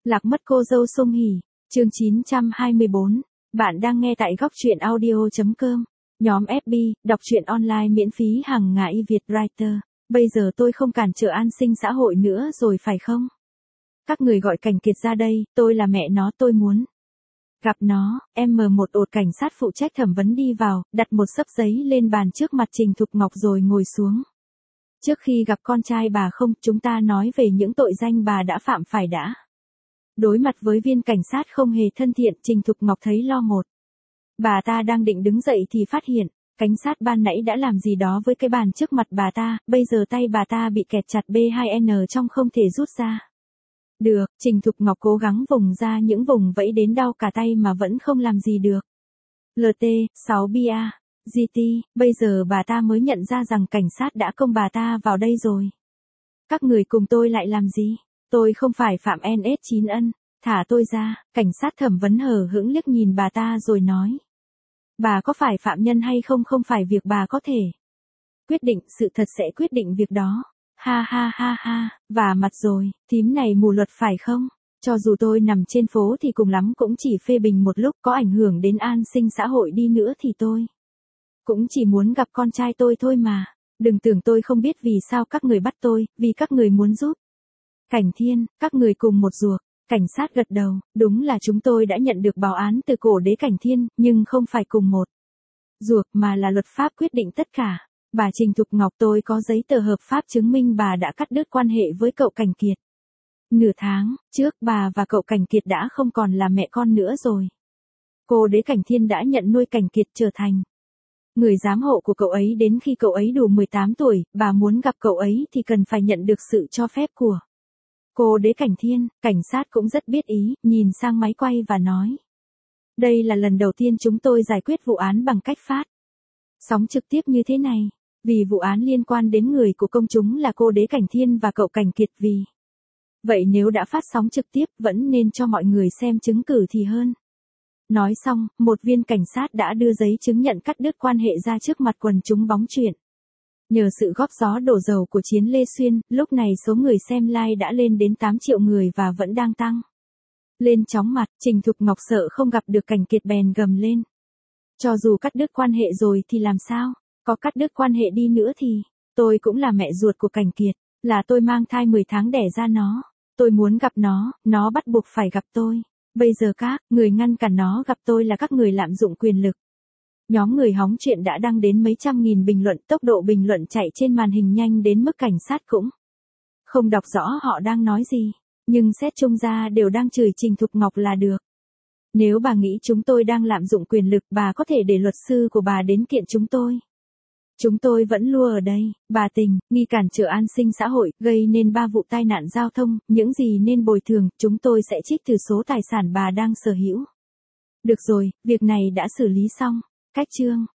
Lạc mất cô dâu Song Hỷ, chương 924. Bạn đang nghe tại góc truyện audio.com. Nhóm FB, đọc truyện online miễn phí hàng ngày Việt Writer. Bây giờ tôi không cản trở an sinh xã hội nữa rồi phải không? Các người gọi Cảnh Kiệt ra đây, tôi là mẹ nó, tôi muốn gặp nó. Một ột cảnh sát phụ trách thẩm vấn đi vào, đặt một xấp giấy lên bàn trước mặt Trình Thục Ngọc rồi ngồi xuống. Trước khi gặp con trai bà không, chúng ta nói về những tội danh bà đã phạm phải đã. Đối mặt với viên cảnh sát không hề thân thiện, Trình Thục Ngọc thấy lo một. Bà ta đang định đứng dậy thì phát hiện, cảnh sát ban nãy đã làm gì đó với cái bàn trước mặt bà ta, bây giờ tay bà ta bị kẹt chặt B2N trong không thể rút ra. Được, Trình Thục Ngọc cố gắng vùng ra những vùng vẫy đến đau cả tay mà vẫn không làm gì được. LT, 6 bia, GT, bây giờ bà ta mới nhận ra rằng cảnh sát đã công bà ta vào đây rồi. Các người cùng tôi lại làm gì? Tôi không phải phạm NS9 ân, thả tôi ra. Cảnh sát thẩm vấn hờ hững liếc nhìn bà ta rồi nói. Bà có phải phạm nhân hay không không phải việc bà có thể quyết định, sự thật sẽ quyết định việc đó. Ha ha ha ha, vả mặt rồi, thím này mù luật phải không? Cho dù tôi nằm trên phố thì cùng lắm cũng chỉ phê bình một lúc, có ảnh hưởng đến an sinh xã hội đi nữa thì tôi cũng chỉ muốn gặp con trai tôi thôi mà. Đừng tưởng tôi không biết vì sao các người bắt tôi, vì các người muốn giúp Cảnh Thiên, các người cùng một ruột. Cảnh sát gật đầu, đúng là chúng tôi đã nhận được báo án từ cổ đế Cảnh Thiên, nhưng không phải cùng một ruột mà là luật pháp quyết định tất cả. Bà Trình Thục Ngọc, tôi có giấy tờ hợp pháp chứng minh bà đã cắt đứt quan hệ với cậu Cảnh Kiệt. Nửa tháng trước bà và cậu Cảnh Kiệt đã không còn là mẹ con nữa rồi. Cô đế Cảnh Thiên đã nhận nuôi Cảnh Kiệt trở thành người giám hộ của cậu ấy đến khi cậu ấy đủ 18 tuổi, bà muốn gặp cậu ấy thì cần phải nhận được sự cho phép của cô đế Cảnh Thiên. Cảnh sát cũng rất biết ý, nhìn sang máy quay và nói. Đây là lần đầu tiên chúng tôi giải quyết vụ án bằng cách phát sóng trực tiếp như thế này. Vì vụ án liên quan đến người của công chúng là cô đế Cảnh Thiên và cậu Cảnh Kiệt, vì vậy nếu đã phát sóng trực tiếp vẫn nên cho mọi người xem chứng cứ thì hơn. Nói xong, một viên cảnh sát đã đưa giấy chứng nhận cắt đứt quan hệ ra trước mặt quần chúng bóng chuyền. Nhờ sự góp gió đổ dầu của Chiến Lê Xuyên, lúc này số người xem live đã lên đến 8 triệu người và vẫn đang tăng lên chóng mặt. Trình Thục Ngọc sợ không gặp được Cảnh Kiệt bèn gầm lên. Cho dù cắt đứt quan hệ rồi thì làm sao? Có cắt đứt quan hệ đi nữa thì, tôi cũng là mẹ ruột của Cảnh Kiệt, là tôi mang thai 10 tháng đẻ ra nó. Tôi muốn gặp nó bắt buộc phải gặp tôi. Bây giờ các người ngăn cản nó gặp tôi là các người lạm dụng quyền lực. Nhóm người hóng chuyện đã đăng đến mấy trăm nghìn bình luận, tốc độ bình luận chạy trên màn hình nhanh đến mức cảnh sát cũng không đọc rõ họ đang nói gì, nhưng xét chung ra đều đang chửi Trình Thục Ngọc là được. Nếu bà nghĩ chúng tôi đang lạm dụng quyền lực, bà có thể để luật sư của bà đến kiện chúng tôi. Chúng tôi vẫn lua ở đây. Bà Tình, nghi cản trở an sinh xã hội, gây nên 3 vụ tai nạn giao thông, những gì nên bồi thường, chúng tôi sẽ trích từ số tài sản bà đang sở hữu. Được rồi, việc này đã xử lý xong. Cách chương